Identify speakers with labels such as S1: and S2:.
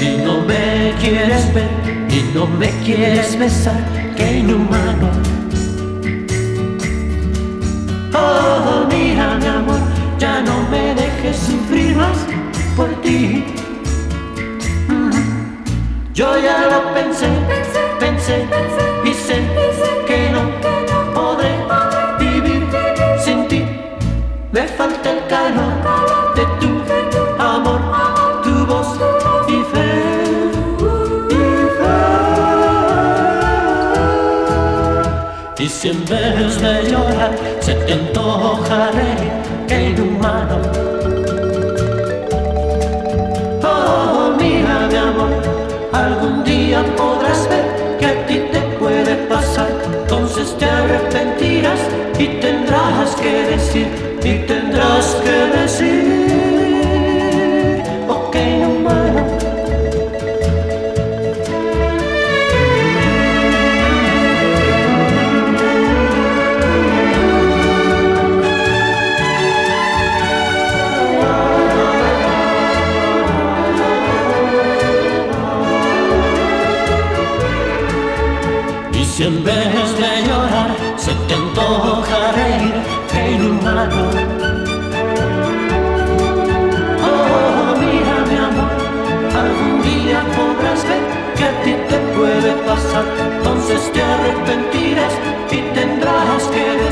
S1: Si no me quieres ver y no me quieres besar, qué inhumano. Oh, mira mi amor, ya no me dejes sufrir más por ti. Yo ya lo pensé y sé que no podré vivir sin ti. Me falta el calor de tu amor, tu voz y fe. Y si en vez de llorar se te antoja reír, qué inhumano. Oh, mira mi amor, algún día podrás ver que a ti te puede pasar. Entonces te arrepentirás y tendrás que decir, oh, qué inhumano. Y si en vez de llorar se te antoja reír, qué inhumano. Oh, mira mi amor, algún día podrás ver que a ti te puede pasar. Entonces te arrepentirás y tendrás que